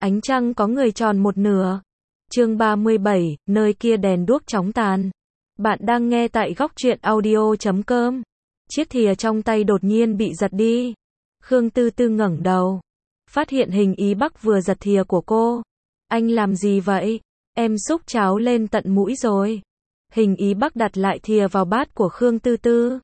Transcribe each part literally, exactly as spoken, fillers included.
Ánh trăng có người tròn một nửa. Chương ba mươi bảy, nơi kia đèn đuốc chóng tàn. Bạn đang nghe tại góc truyện audio chấm com. Chiếc thìa trong tay đột nhiên bị giật đi. Khương Tư Tư ngẩng đầu, phát hiện Hình Ý Bắc vừa giật thìa của cô. Anh làm gì vậy? Em xúc cháo lên tận mũi rồi. Hình Ý Bắc đặt lại thìa vào bát của Khương Tư Tư.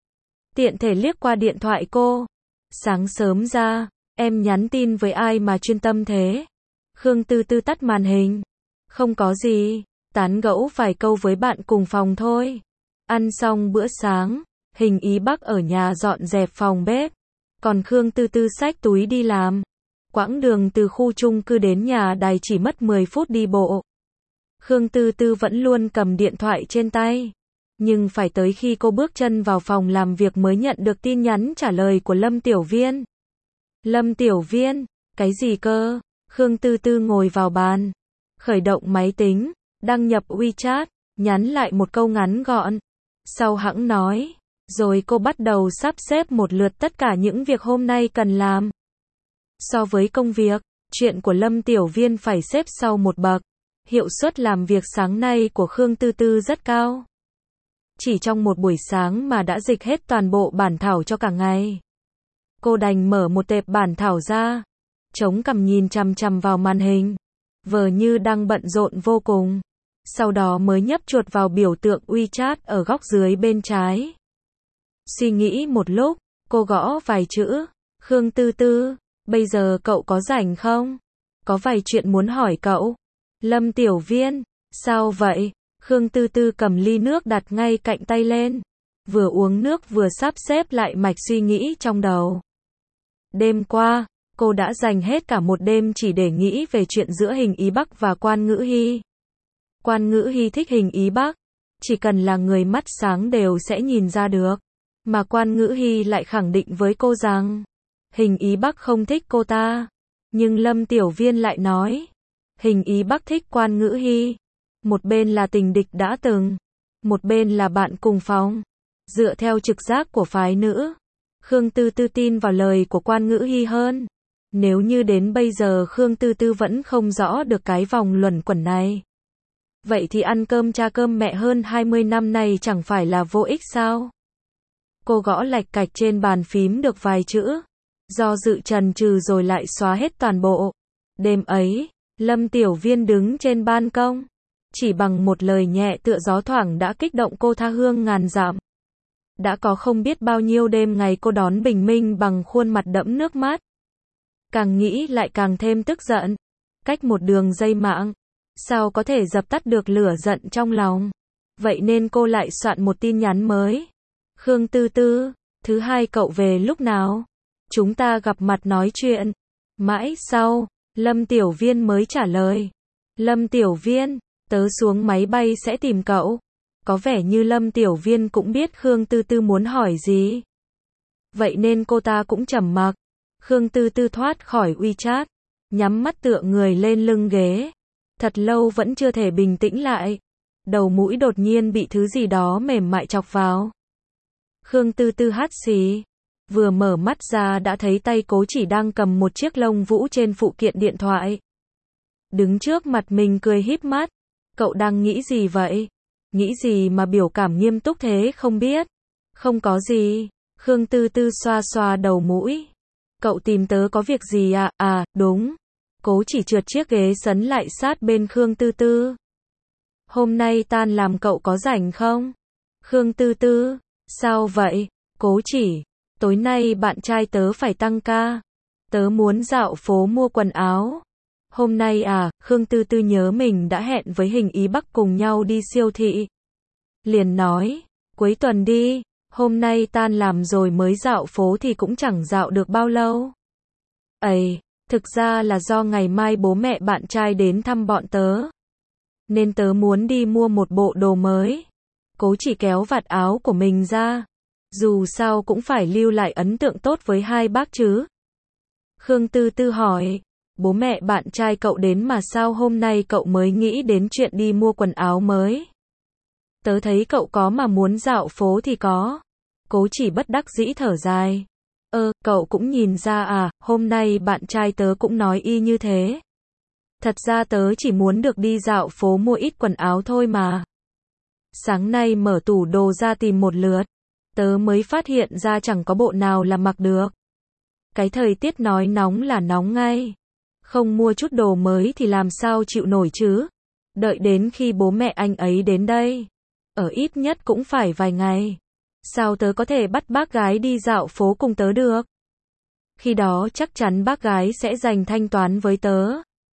Tiện thể liếc qua điện thoại cô. Sáng sớm ra, em nhắn tin với ai mà chuyên tâm thế? Khương Tư Tư tắt màn hình. Không có gì, tán gẫu vài câu với bạn cùng phòng thôi. Ăn xong bữa sáng, Hình Ý Bắc ở nhà dọn dẹp phòng bếp. Còn Khương Tư Tư xách túi đi làm. Quãng đường từ khu chung cư đến nhà đài chỉ mất mười phút đi bộ. Khương Tư Tư vẫn luôn cầm điện thoại trên tay. Nhưng phải tới khi cô bước chân vào phòng làm việc mới nhận được tin nhắn trả lời của Lâm Tiểu Viên. Lâm Tiểu Viên, cái gì cơ? Khương Tư Tư ngồi vào bàn, khởi động máy tính, đăng nhập WeChat, nhắn lại một câu ngắn gọn. Sau hẵng nói, rồi cô bắt đầu sắp xếp một lượt tất cả những việc hôm nay cần làm. So với công việc, chuyện của Lâm Tiểu Viên phải xếp sau một bậc. Hiệu suất làm việc sáng nay của Khương Tư Tư rất cao. Chỉ trong một buổi sáng mà đã dịch hết toàn bộ bản thảo cho cả ngày. Cô đành mở một tệp bản thảo ra, chống cằm nhìn chằm chằm vào màn hình, vờ như đang bận rộn vô cùng. Sau đó mới nhấp chuột vào biểu tượng WeChat ở góc dưới bên trái. Suy nghĩ một lúc, cô gõ vài chữ. Khương Tư Tư, bây giờ cậu có rảnh không? Có vài chuyện muốn hỏi cậu. Lâm Tiểu Viên, sao vậy? Khương Tư Tư cầm ly nước đặt ngay cạnh tay lên. Vừa uống nước vừa sắp xếp lại mạch suy nghĩ trong đầu. Đêm qua, cô đã dành hết cả một đêm chỉ để nghĩ về chuyện giữa Hình Ý Bắc và Quan Ngữ Hi. Quan Ngữ Hi thích Hình Ý Bắc. Chỉ cần là người mắt sáng đều sẽ nhìn ra được. Mà Quan Ngữ Hi lại khẳng định với cô rằng Hình Ý Bắc không thích cô ta. Nhưng Lâm Tiểu Viên lại nói Hình Ý Bắc thích Quan Ngữ Hi. Một bên là tình địch đã từng, một bên là bạn cùng phòng. Dựa theo trực giác của phái nữ, Khương Tư Tư tin vào lời của Quan Ngữ Hi hơn. Nếu như đến bây giờ Khương Tư Tư vẫn không rõ được cái vòng luẩn quẩn này, vậy thì ăn cơm cha cơm mẹ hơn hai mươi năm này chẳng phải là vô ích sao? Cô gõ lạch cạch trên bàn phím được vài chữ, do dự chần chừ rồi lại xóa hết toàn bộ. Đêm ấy, Lâm Tiểu Viên đứng trên ban công, chỉ bằng một lời nhẹ tựa gió thoảng đã kích động cô tha hương ngàn dặm. Đã có không biết bao nhiêu đêm ngày cô đón bình minh bằng khuôn mặt đẫm nước mắt. Càng nghĩ lại càng thêm tức giận. Cách một đường dây mạng, sao có thể dập tắt được lửa giận trong lòng. Vậy nên cô lại soạn một tin nhắn mới. Khương Tư Tư, thứ hai cậu về lúc nào? Chúng ta gặp mặt nói chuyện. Mãi sau, Lâm Tiểu Viên mới trả lời. Lâm Tiểu Viên, tớ xuống máy bay sẽ tìm cậu. Có vẻ như Lâm Tiểu Viên cũng biết Khương Tư Tư muốn hỏi gì. Vậy nên cô ta cũng trầm mặc. Khương Tư Tư thoát khỏi WeChat, nhắm mắt tựa người lên lưng ghế. Thật lâu vẫn chưa thể bình tĩnh lại. Đầu mũi đột nhiên bị thứ gì đó mềm mại chọc vào. Khương Tư Tư hắt xì. Vừa mở mắt ra đã thấy tay Cố Chỉ đang cầm một chiếc lông vũ trên phụ kiện điện thoại. Đứng trước mặt mình cười híp mắt. Cậu đang nghĩ gì vậy? Nghĩ gì mà biểu cảm nghiêm túc thế không biết? Không có gì. Khương Tư Tư xoa xoa đầu mũi. Cậu tìm tớ có việc gì à? À, đúng. Cố Chỉ trượt chiếc ghế sấn lại sát bên Khương Tư Tư. Hôm nay tan làm cậu có rảnh không? Khương Tư Tư, sao vậy? Cố Chỉ, tối nay bạn trai tớ phải tăng ca. Tớ muốn dạo phố mua quần áo. Hôm nay à? Khương Tư Tư nhớ mình đã hẹn với Hình Ý Bắc cùng nhau đi siêu thị. Liền nói, cuối tuần đi. Hôm nay tan làm rồi mới dạo phố thì cũng chẳng dạo được bao lâu. Ây, thực ra là do ngày mai bố mẹ bạn trai đến thăm bọn tớ. Nên tớ muốn đi mua một bộ đồ mới. Cố Chỉ kéo vạt áo của mình ra. Dù sao cũng phải lưu lại ấn tượng tốt với hai bác chứ. Khương Tư Tư hỏi, bố mẹ bạn trai cậu đến mà sao hôm nay cậu mới nghĩ đến chuyện đi mua quần áo mới? Tớ thấy cậu có mà muốn dạo phố thì có. Cố Chỉ bất đắc dĩ thở dài. Ơ, cậu cũng nhìn ra à, hôm nay bạn trai tớ cũng nói y như thế. Thật ra tớ chỉ muốn được đi dạo phố mua ít quần áo thôi mà. Sáng nay mở tủ đồ ra tìm một lượt, tớ mới phát hiện ra chẳng có bộ nào là mặc được. Cái thời tiết nói nóng là nóng ngay. Không mua chút đồ mới thì làm sao chịu nổi chứ. Đợi đến khi bố mẹ anh ấy đến đây, ở ít nhất cũng phải vài ngày. Sao tớ có thể bắt bác gái đi dạo phố cùng tớ được? Khi đó chắc chắn bác gái sẽ dành thanh toán với tớ.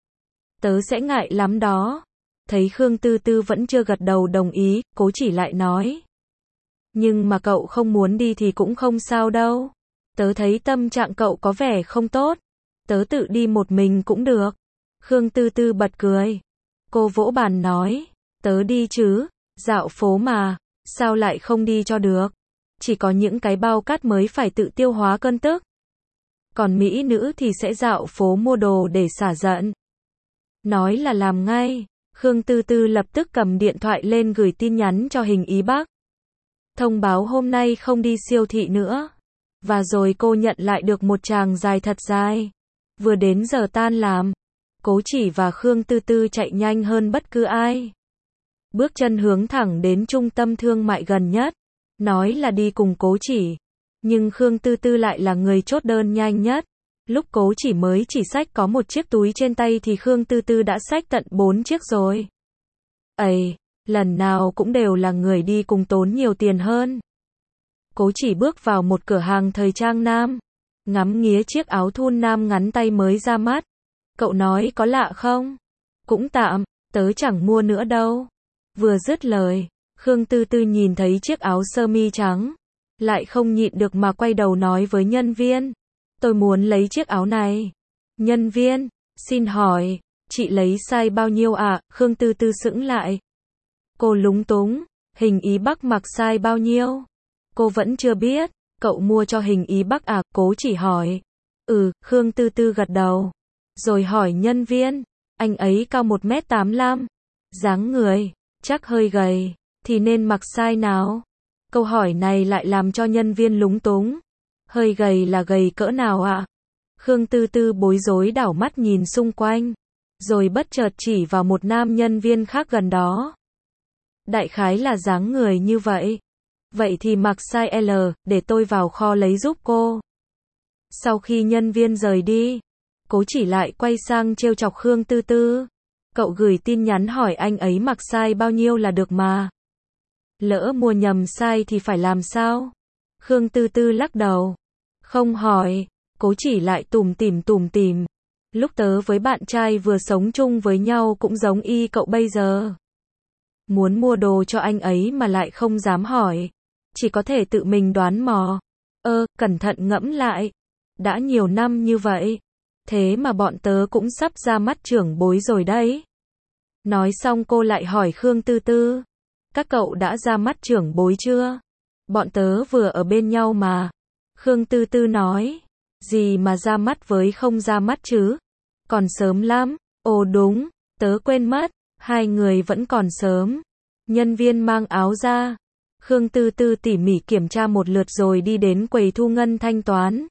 Tớ sẽ ngại lắm đó. Thấy Khương Tư Tư vẫn chưa gật đầu đồng ý, Cố Chỉ lại nói. Nhưng mà cậu không muốn đi thì cũng không sao đâu. Tớ thấy tâm trạng cậu có vẻ không tốt. Tớ tự đi một mình cũng được. Khương Tư Tư bật cười. Cô vỗ bàn nói. Tớ đi chứ, dạo phố mà, sao lại không đi cho được. Chỉ có những cái bao cát mới phải tự tiêu hóa cơn tức. Còn mỹ nữ thì sẽ dạo phố mua đồ để xả giận. Nói là làm ngay. Khương Tư Tư lập tức cầm điện thoại lên gửi tin nhắn cho Hình Ý Bắc. Thông báo hôm nay không đi siêu thị nữa. Và rồi cô nhận lại được một tràng dài thật dài. Vừa đến giờ tan làm, Cố Chỉ và Khương Tư Tư chạy nhanh hơn bất cứ ai. Bước chân hướng thẳng đến trung tâm thương mại gần nhất. Nói là đi cùng Cố Chỉ. Nhưng Khương Tư Tư lại là người chốt đơn nhanh nhất. Lúc Cố Chỉ mới chỉ xách có một chiếc túi trên tay thì Khương Tư Tư đã xách tận bốn chiếc rồi. Ây, lần nào cũng đều là người đi cùng tốn nhiều tiền hơn. Cố Chỉ bước vào một cửa hàng thời trang nam. Ngắm nghía chiếc áo thun nam ngắn tay mới ra mắt. Cậu nói có lạ không? Cũng tạm, tớ chẳng mua nữa đâu. Vừa dứt lời, Khương Tư Tư nhìn thấy chiếc áo sơ mi trắng. Lại không nhịn được mà quay đầu nói với nhân viên. Tôi muốn lấy chiếc áo này. Nhân viên, xin hỏi, chị lấy size bao nhiêu ạ? À? Khương Tư Tư sững lại. Cô lúng túng, Hình Ý Bắc mặc size bao nhiêu? Cô vẫn chưa biết, cậu mua cho Hình Ý Bắc à? Cố Chỉ hỏi. Ừ, Khương Tư Tư gật đầu. Rồi hỏi nhân viên, anh ấy cao một mét tám mươi lăm, dáng người, chắc hơi gầy, thì nên mặc size nào? Câu hỏi này lại làm cho nhân viên lúng túng. Hơi gầy là gầy cỡ nào ạ? À? Khương Tư Tư bối rối đảo mắt nhìn xung quanh, rồi bất chợt chỉ vào một nam nhân viên khác gần đó. Đại khái là dáng người như vậy. Vậy thì mặc size L, để tôi vào kho lấy giúp cô. Sau khi nhân viên rời đi, Cố Chỉ lại quay sang trêu chọc Khương Tư Tư. Cậu gửi tin nhắn hỏi anh ấy mặc size bao nhiêu là được mà. Lỡ mua nhầm size thì phải làm sao? Khương Tư Tư lắc đầu. Không hỏi. Cố Chỉ lại tủm tỉm tủm tỉm. Lúc tớ với bạn trai vừa sống chung với nhau cũng giống y cậu bây giờ. Muốn mua đồ cho anh ấy mà lại không dám hỏi. Chỉ có thể tự mình đoán mò. Ơ, cẩn thận ngẫm lại. Đã nhiều năm như vậy. Thế mà bọn tớ cũng sắp ra mắt trưởng bối rồi đấy. Nói xong cô lại hỏi Khương Tư Tư. Các cậu đã ra mắt trưởng bối chưa? Bọn tớ vừa ở bên nhau mà. Khương Tư Tư nói. Gì mà ra mắt với không ra mắt chứ? Còn sớm lắm. Ồ đúng, tớ quên mất. Hai người vẫn còn sớm. Nhân viên mang áo ra. Khương Tư Tư tỉ mỉ kiểm tra một lượt rồi đi đến quầy thu ngân thanh toán.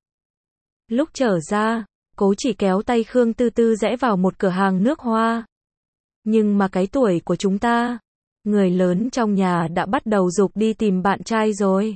Lúc trở ra, Cố Chỉ kéo tay Khương Tư Tư rẽ vào một cửa hàng nước hoa. Nhưng mà cái tuổi của chúng ta, người lớn trong nhà đã bắt đầu giục đi tìm bạn trai rồi.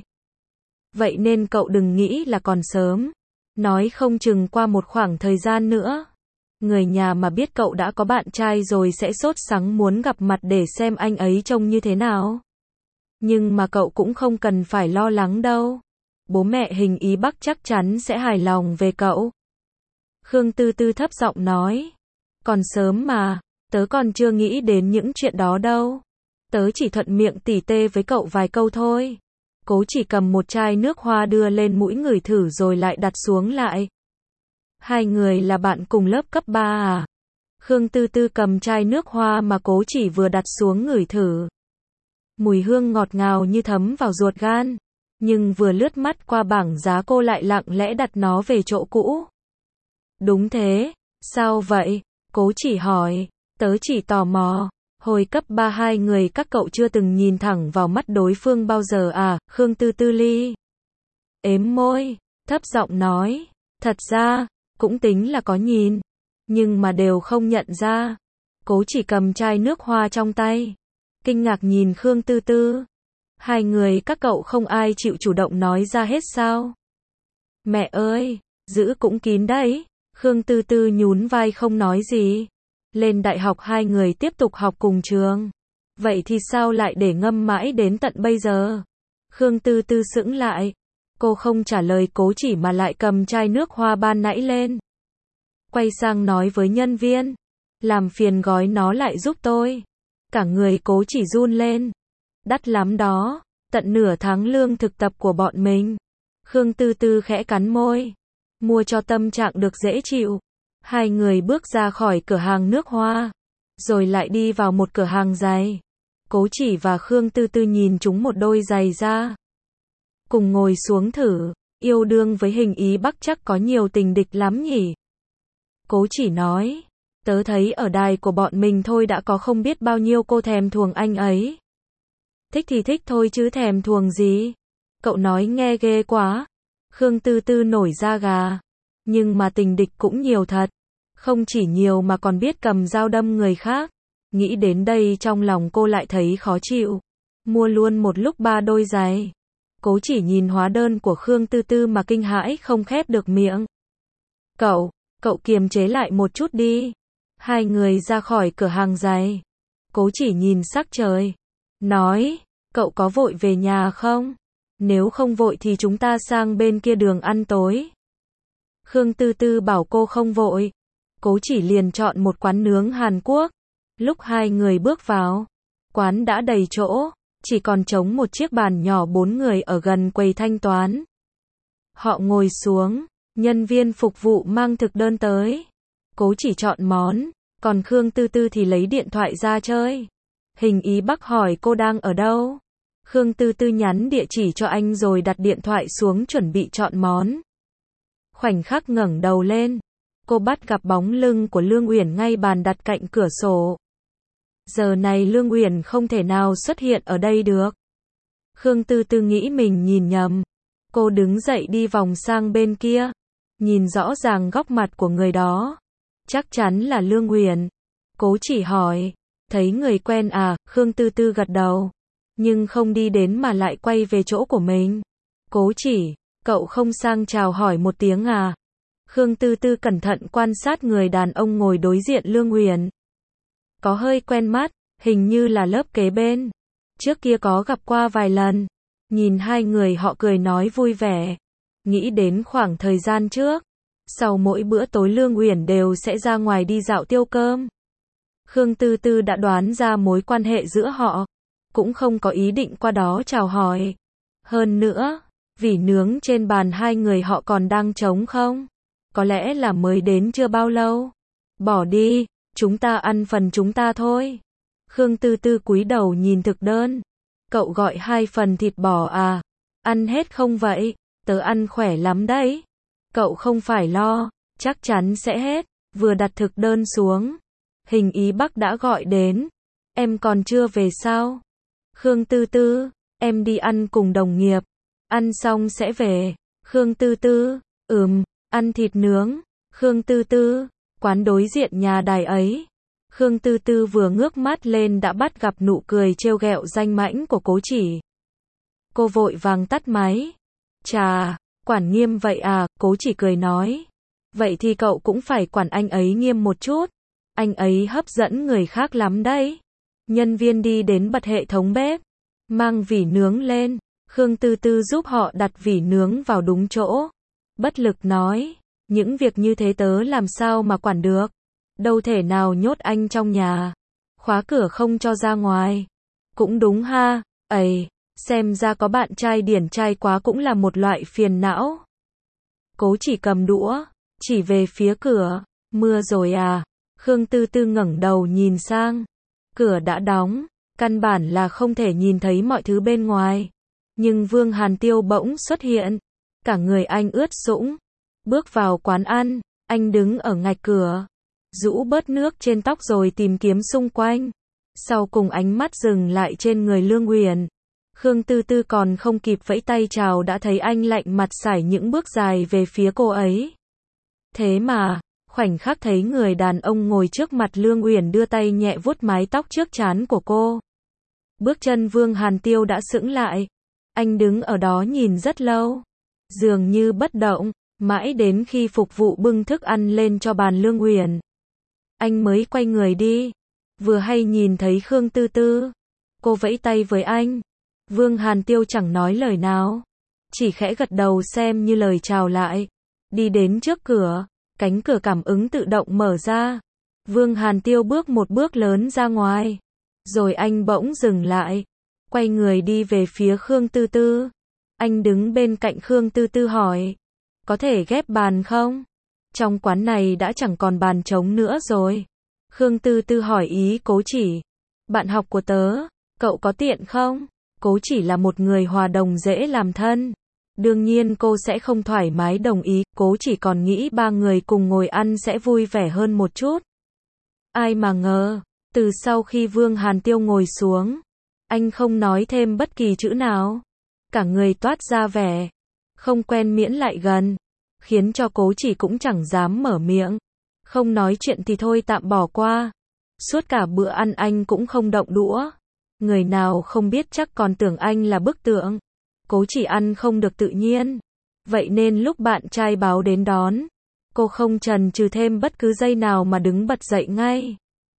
Vậy nên cậu đừng nghĩ là còn sớm. Nói không chừng qua một khoảng thời gian nữa, người nhà mà biết cậu đã có bạn trai rồi sẽ sốt sắng muốn gặp mặt để xem anh ấy trông như thế nào. Nhưng mà cậu cũng không cần phải lo lắng đâu. Bố mẹ Hình Ý Bắc chắc chắn sẽ hài lòng về cậu. Khương Tư Tư thấp giọng nói. Còn sớm mà, tớ còn chưa nghĩ đến những chuyện đó đâu. Tớ chỉ thuận miệng tỉ tê với cậu vài câu thôi. Cố Chỉ cầm một chai nước hoa đưa lên mũi ngửi thử rồi lại đặt xuống lại. Hai người là bạn cùng lớp cấp ba à? Khương Tư Tư cầm chai nước hoa mà Cố Chỉ vừa đặt xuống ngửi thử. Mùi hương ngọt ngào như thấm vào ruột gan. Nhưng vừa lướt mắt qua bảng giá cô lại lặng lẽ đặt nó về chỗ cũ. Đúng thế, sao vậy? Cố Chỉ hỏi. Tớ chỉ tò mò. Hồi cấp ba hai người các cậu chưa từng nhìn thẳng vào mắt đối phương bao giờ à? Khương Tư Tư ly ếm môi, thấp giọng nói. Thật ra, cũng tính là có nhìn. nhưng mà đều không nhận ra. Cố chỉ cầm chai nước hoa trong tay, kinh ngạc nhìn Khương Tư Tư. Hai người các cậu không ai chịu chủ động nói ra hết sao? Mẹ ơi, giữ cũng kín đấy. Khương Tư Tư nhún vai không nói gì. Lên đại học hai người tiếp tục học cùng trường. Vậy thì sao lại để ngâm mãi đến tận bây giờ? Khương Tư Tư sững lại. Cô không trả lời Cố chỉ mà lại cầm chai nước hoa ban nãy lên. Quay sang nói với nhân viên. Làm phiền gói nó lại giúp tôi. Cả người Cố chỉ run lên. Đắt lắm đó. Tận nửa tháng lương thực tập của bọn mình. Khương Tư Tư khẽ cắn môi. Mua cho tâm trạng được dễ chịu. Hai người bước ra khỏi cửa hàng nước hoa. Rồi lại đi vào một cửa hàng giày. Cố chỉ và Khương Tư Tư nhìn chúng một đôi giày ra. Cùng ngồi xuống thử. Yêu đương với Hình Ý Bắc chắc có nhiều tình địch lắm nhỉ? Cố chỉ nói. Tớ thấy ở đài của bọn mình thôi đã có không biết bao nhiêu cô thèm thuồng anh ấy. Thích thì thích thôi chứ thèm thuồng gì. Cậu nói nghe ghê quá. Khương Tư Tư nổi da gà. Nhưng mà tình địch cũng nhiều thật. Không chỉ nhiều mà còn biết cầm dao đâm người khác. Nghĩ đến đây trong lòng cô lại thấy khó chịu. Mua luôn một lúc ba đôi giày. Cố chỉ nhìn hóa đơn của Khương Tư Tư mà kinh hãi không khép được miệng. Cậu, cậu kiềm chế lại một chút đi. Hai người ra khỏi cửa hàng giày. Cố chỉ nhìn sắc trời. Nói, cậu có vội về nhà không? Nếu không vội thì chúng ta sang bên kia đường ăn tối. Khương Tư Tư bảo cô không vội. Cố chỉ liền chọn một quán nướng Hàn Quốc. Lúc hai người bước vào, quán đã đầy chỗ, chỉ còn trống một chiếc bàn nhỏ bốn người ở gần quầy thanh toán. Họ ngồi xuống, nhân viên phục vụ mang thực đơn tới. Cố chỉ chọn món, còn Khương Tư Tư thì lấy điện thoại ra chơi. Hình Ý Bắc hỏi cô đang ở đâu. Khương Tư Tư nhắn địa chỉ cho anh rồi đặt điện thoại xuống chuẩn bị chọn món. Khoảnh khắc ngẩng đầu lên, cô bắt gặp bóng lưng của Lương Uyển ngay bàn đặt cạnh cửa sổ. Giờ này Lương Uyển không thể nào xuất hiện ở đây được. Khương Tư Tư nghĩ mình nhìn nhầm. Cô đứng dậy đi vòng sang bên kia, nhìn rõ ràng góc mặt của người đó. Chắc chắn là Lương Uyển. Cố chỉ hỏi, thấy người quen à? Khương Tư Tư gật đầu, nhưng không đi đến mà lại quay về chỗ của mình. Cố chỉ, cậu không sang chào hỏi một tiếng à? Khương Tư Tư cẩn thận quan sát người đàn ông ngồi đối diện Lương Uyển. Có hơi quen mắt, hình như là lớp kế bên. Trước kia có gặp qua vài lần. Nhìn hai người họ cười nói vui vẻ. Nghĩ đến khoảng thời gian trước. Sau mỗi bữa tối Lương Uyển đều sẽ ra ngoài đi dạo tiêu cơm. Khương Tư Tư đã đoán ra mối quan hệ giữa họ. Cũng không có ý định qua đó chào hỏi. Hơn nữa, vỉ nướng trên bàn hai người họ còn đang trống không? Có lẽ là mới đến chưa bao lâu. Bỏ đi, chúng ta ăn phần chúng ta thôi. Khương Tư Tư cúi đầu nhìn thực đơn. Cậu gọi hai phần thịt bò à? Ăn hết không vậy? Tớ ăn khỏe lắm đấy. Cậu không phải lo, chắc chắn sẽ hết. Vừa đặt thực đơn xuống, Hình Ý Bắc đã gọi đến. Em còn chưa về sao? Khương Tư Tư, em đi ăn cùng đồng nghiệp. Ăn xong sẽ về. Khương Tư Tư, ừm, ăn thịt nướng. Khương Tư Tư, quán đối diện nhà đài ấy. Khương Tư Tư vừa ngước mắt lên đã bắt gặp nụ cười trêu ghẹo danh mãnh của Cố chỉ. Cô vội vàng tắt máy. Chà, quản nghiêm vậy à? Cố chỉ cười nói. Vậy thì cậu cũng phải quản anh ấy nghiêm một chút. Anh ấy hấp dẫn người khác lắm đấy. Nhân viên đi đến bật hệ thống bếp, mang vỉ nướng lên. Khương Tư Tư giúp họ đặt vỉ nướng vào đúng chỗ. Bất lực nói, những việc như thế tớ làm sao mà quản được. Đâu thể nào nhốt anh trong nhà, khóa cửa không cho ra ngoài. Cũng đúng ha, ấy, xem ra có bạn trai điển trai quá cũng là một loại phiền não. Cố chỉ cầm đũa, chỉ về phía cửa. Mưa rồi à? Khương Tư Tư ngẩng đầu nhìn sang. Cửa đã đóng, căn bản là không thể nhìn thấy mọi thứ bên ngoài. Nhưng Vương Hàn Tiêu bỗng xuất hiện. Cả người anh ướt sũng. Bước vào quán ăn, anh đứng ở ngạch cửa, rũ bớt nước trên tóc rồi tìm kiếm xung quanh. Sau cùng ánh mắt dừng lại trên người Lương Uyển. Khương Tư Tư còn không kịp vẫy tay chào đã thấy anh lạnh mặt sải những bước dài về phía cô ấy. Thế mà, Khoảnh khắc thấy người đàn ông ngồi trước mặt Lương Uyển đưa tay nhẹ vuốt mái tóc trước trán của cô. Bước chân Vương Hàn Tiêu đã sững lại. Anh đứng ở đó nhìn rất lâu. Dường như bất động, mãi đến khi phục vụ bưng thức ăn lên cho bàn Lương Uyển. Anh mới quay người đi. Vừa hay nhìn thấy Khương Tư Tư. Cô vẫy tay với anh. Vương Hàn Tiêu chẳng nói lời nào. Chỉ khẽ gật đầu xem như lời chào lại. Đi đến trước cửa. Cánh cửa cảm ứng tự động mở ra. Vương Hàn Tiêu bước một bước lớn ra ngoài. Rồi anh bỗng dừng lại. Quay người đi về phía Khương Tư Tư. Anh đứng bên cạnh Khương Tư Tư hỏi. Có thể ghép bàn không? Trong quán này đã chẳng còn bàn trống nữa rồi. Khương Tư Tư hỏi ý Cố Chỉ. Bạn học của tớ, cậu có tiện không? Cố Chỉ là một người hòa đồng dễ làm thân. Đương nhiên cô sẽ không thoải mái đồng ý, Cố Chỉ còn nghĩ ba người cùng ngồi ăn sẽ vui vẻ hơn một chút. Ai mà ngờ, từ sau khi Vương Hàn Tiêu ngồi xuống, anh không nói thêm bất kỳ chữ nào. Cả người toát ra vẻ không quen miễn lại gần, khiến cho Cố Chỉ cũng chẳng dám mở miệng. Không nói chuyện thì thôi tạm bỏ qua. Suốt cả bữa ăn anh cũng không động đũa. Người nào không biết chắc còn tưởng anh là bức tượng. Cố Chỉ ăn không được tự nhiên. Vậy nên lúc bạn trai báo đến đón, cô không chần chừ thêm bất cứ giây nào mà đứng bật dậy ngay.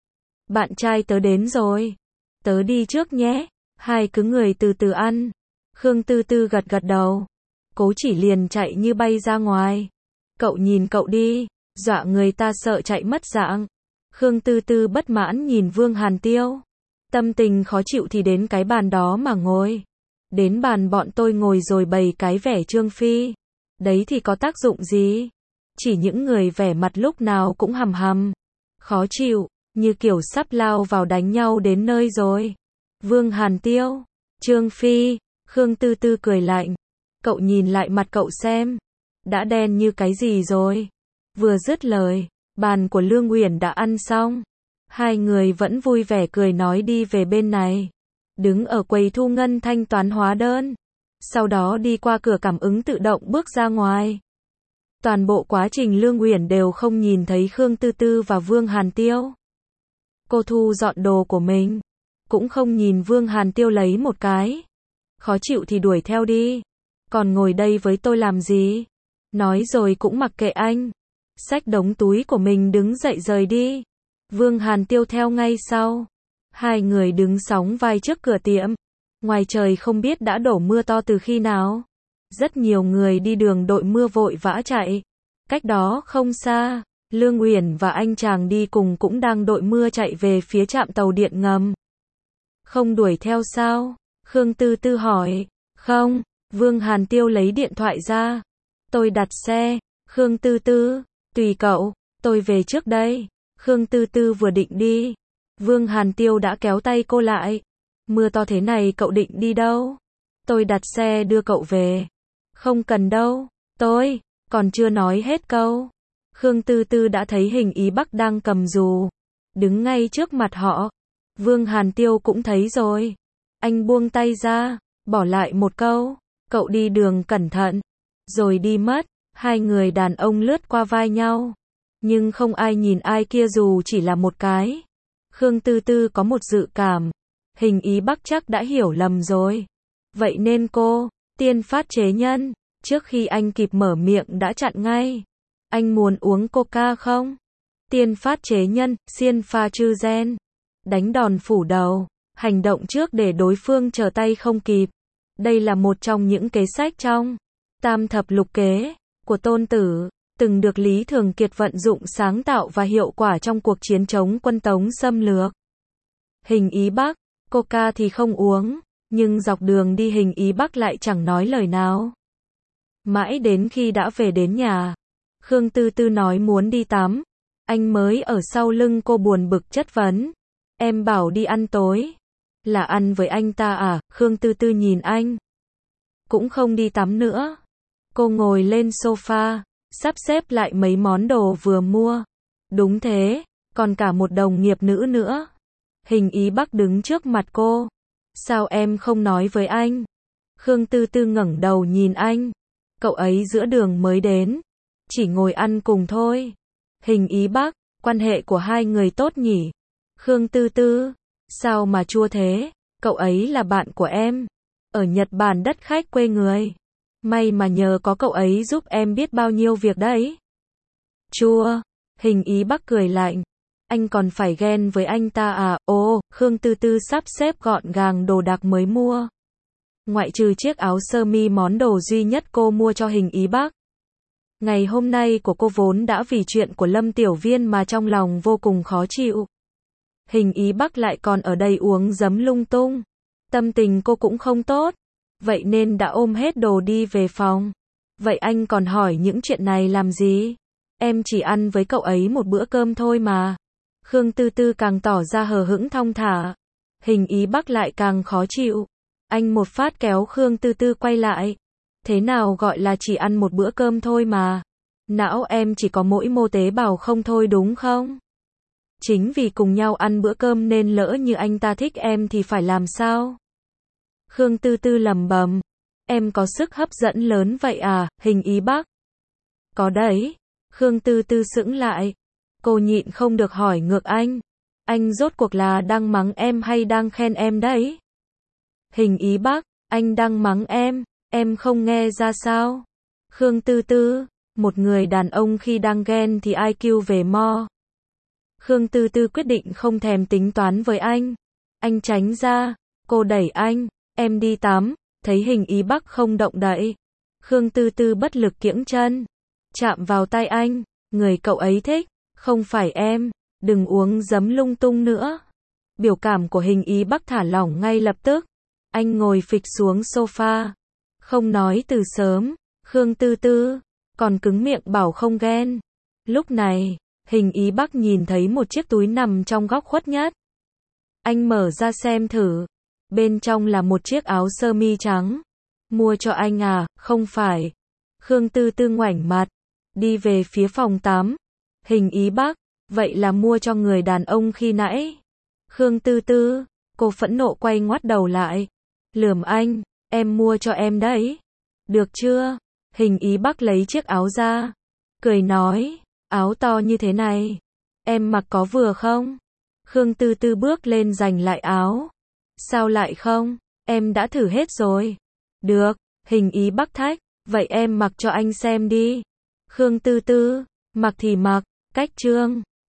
Bạn trai tớ đến rồi. Tớ đi trước nhé. Hai cứ người từ từ ăn. Khương Tư Tư gật gật đầu. Cố Chỉ liền chạy như bay ra ngoài. Cậu nhìn cậu đi, dọa người ta sợ chạy mất dạng. Khương Tư Tư bất mãn nhìn Vương Hàn Tiêu. Tâm tình khó chịu thì đến cái bàn đó mà ngồi. Đến bàn bọn tôi ngồi rồi bày cái vẻ trương phi. Đấy thì có tác dụng gì? Chỉ những người vẻ mặt lúc nào cũng hầm hầm. Khó chịu, như kiểu sắp lao vào đánh nhau đến nơi rồi. Vương Hàn Tiêu, trương phi, Khương Tư Tư cười lạnh. Cậu nhìn lại mặt cậu xem. Đã đen như cái gì rồi? Vừa dứt lời, bàn của Lương Uyển đã ăn xong. Hai người vẫn vui vẻ cười nói đi về bên này. Đứng ở quầy thu ngân thanh toán hóa đơn. Sau đó đi qua cửa cảm ứng tự động bước ra ngoài. Toàn bộ quá trình Lương Uyển đều không nhìn thấy Khương Tư Tư và Vương Hàn Tiêu. Cô thu dọn đồ của mình. Cũng không nhìn Vương Hàn Tiêu lấy một cái. Khó chịu thì đuổi theo đi. Còn ngồi đây với tôi làm gì? Nói rồi cũng mặc kệ anh. Xách đống túi của mình đứng dậy rời đi. Vương Hàn Tiêu theo ngay sau. Hai người đứng sóng vai trước cửa tiệm. Ngoài trời không biết đã đổ mưa to từ khi nào. Rất nhiều người đi đường đội mưa vội vã chạy. Cách đó không xa, Lương Uyển và anh chàng đi cùng cũng đang đội mưa chạy về phía trạm tàu điện ngầm. Không đuổi theo sao? Khương Tư Tư hỏi. Không, Vương Hàn Tiêu lấy điện thoại ra. Tôi đặt xe. Khương Tư Tư, tùy cậu, tôi về trước đây. Khương Tư Tư vừa định đi. Vương Hàn Tiêu đã kéo tay cô lại. Mưa to thế này cậu định đi đâu? Tôi đặt xe đưa cậu về. Không cần đâu, tôi, còn chưa nói hết câu. Khương Tư Tư đã thấy Hình Ý Bắc đang cầm dù. Đứng ngay trước mặt họ. Vương Hàn Tiêu cũng thấy rồi. Anh buông tay ra, bỏ lại một câu. Cậu đi đường cẩn thận. Rồi đi mất. Hai người đàn ông lướt qua vai nhau. Nhưng không ai nhìn ai kia dù chỉ là một cái. Khương Tư Tư có một dự cảm. Hình Ý Bắc chắc đã hiểu lầm rồi. Vậy nên cô, tiên phát chế nhân, trước khi anh kịp mở miệng đã chặn ngay. Anh muốn uống coca không? Tiên phát chế nhân, xiên pha chư gen. Đánh đòn phủ đầu, hành động trước để đối phương trở tay không kịp. Đây là một trong những kế sách trong Tam thập lục kế của Tôn Tử, từng được Lý Thường Kiệt vận dụng sáng tạo và hiệu quả trong cuộc chiến chống quân Tống xâm lược. Hình Ý Bắc, coca thì không uống, nhưng dọc đường đi Hình Ý Bắc lại chẳng nói lời nào. Mãi đến khi đã về đến nhà, Khương Tư Tư nói muốn đi tắm, anh mới ở sau lưng cô buồn bực chất vấn. Em bảo đi ăn tối. Là ăn với anh ta à? Khương Tư Tư nhìn anh. Cũng không đi tắm nữa. Cô ngồi lên sofa, sắp xếp lại mấy món đồ vừa mua. Đúng thế, còn cả một đồng nghiệp nữ nữa. Hình Ý Bắc đứng trước mặt cô. Sao em không nói với anh? Khương Tư Tư ngẩng đầu nhìn anh. Cậu ấy giữa đường mới đến. Chỉ ngồi ăn cùng thôi. Hình Ý Bắc, quan hệ của hai người tốt nhỉ? Khương Tư Tư, sao mà chua thế? Cậu ấy là bạn của em. Ở Nhật Bản đất khách quê người. May mà nhờ có cậu ấy giúp em biết bao nhiêu việc đấy. Chua. Hình Ý Bắc cười lạnh. Anh còn phải ghen với anh ta à? Ồ, Khương Tư Tư sắp xếp gọn gàng đồ đạc mới mua. Ngoại trừ chiếc áo sơ mi món đồ duy nhất cô mua cho Hình Ý Bắc. Ngày hôm nay của cô vốn đã vì chuyện của Lâm Tiểu Viên mà trong lòng vô cùng khó chịu. Hình Ý Bắc lại còn ở đây uống giấm lung tung. Tâm tình cô cũng không tốt. Vậy nên đã ôm hết đồ đi về phòng. Vậy anh còn hỏi những chuyện này làm gì? Em chỉ ăn với cậu ấy một bữa cơm thôi mà. Khương Tư Tư càng tỏ ra hờ hững thong thả. Hình Ý Bắc lại càng khó chịu. Anh một phát kéo Khương Tư Tư quay lại. Thế nào gọi là chỉ ăn một bữa cơm thôi mà? Não em chỉ có mỗi mô tế bào không thôi đúng không? Chính vì cùng nhau ăn bữa cơm nên lỡ như anh ta thích em thì phải làm sao? Khương Tư Tư lẩm bẩm. Em có sức hấp dẫn lớn vậy à, Hình Ý Bắc? Có đấy. Khương Tư Tư sững lại. Cô nhịn không được hỏi ngược anh. Anh rốt cuộc là đang mắng em hay đang khen em đấy? Hình Ý Bắc, anh đang mắng em, em không nghe ra sao? Khương Tư Tư, một người đàn ông khi đang ghen thì i kiu về mo. Khương Tư Tư quyết định không thèm tính toán với anh. Anh tránh ra, cô đẩy anh, em đi tắm, thấy Hình Ý Bắc không động đậy. Khương Tư Tư bất lực kiễng chân, chạm vào tay anh, người cậu ấy thích, không phải em, đừng uống giấm lung tung nữa. Biểu cảm của Hình Ý Bắc thả lỏng ngay lập tức. Anh ngồi phịch xuống sofa, không nói từ sớm. Khương Tư Tư còn cứng miệng bảo không ghen. Lúc này, Hình Ý Bắc nhìn thấy một chiếc túi nằm trong góc khuất nhất. Anh mở ra xem thử. Bên trong là một chiếc áo sơ mi trắng. Mua cho anh à? Không phải. Khương Tư Tư ngoảnh mặt, đi về phía phòng tắm. Hình Ý Bắc, vậy là mua cho người đàn ông khi nãy. Khương Tư Tư, cô phẫn nộ quay ngoắt đầu lại. Lườm anh, em mua cho em đấy. Được chưa? Hình Ý Bắc lấy chiếc áo ra, cười nói, áo to như thế này, em mặc có vừa không? Khương Tư Tư bước lên giành lại áo. Sao lại không? Em đã thử hết rồi. Được, Hình Ý Bắc thách, vậy em mặc cho anh xem đi. Khương Tư Tư, mặc thì mặc, cách chương.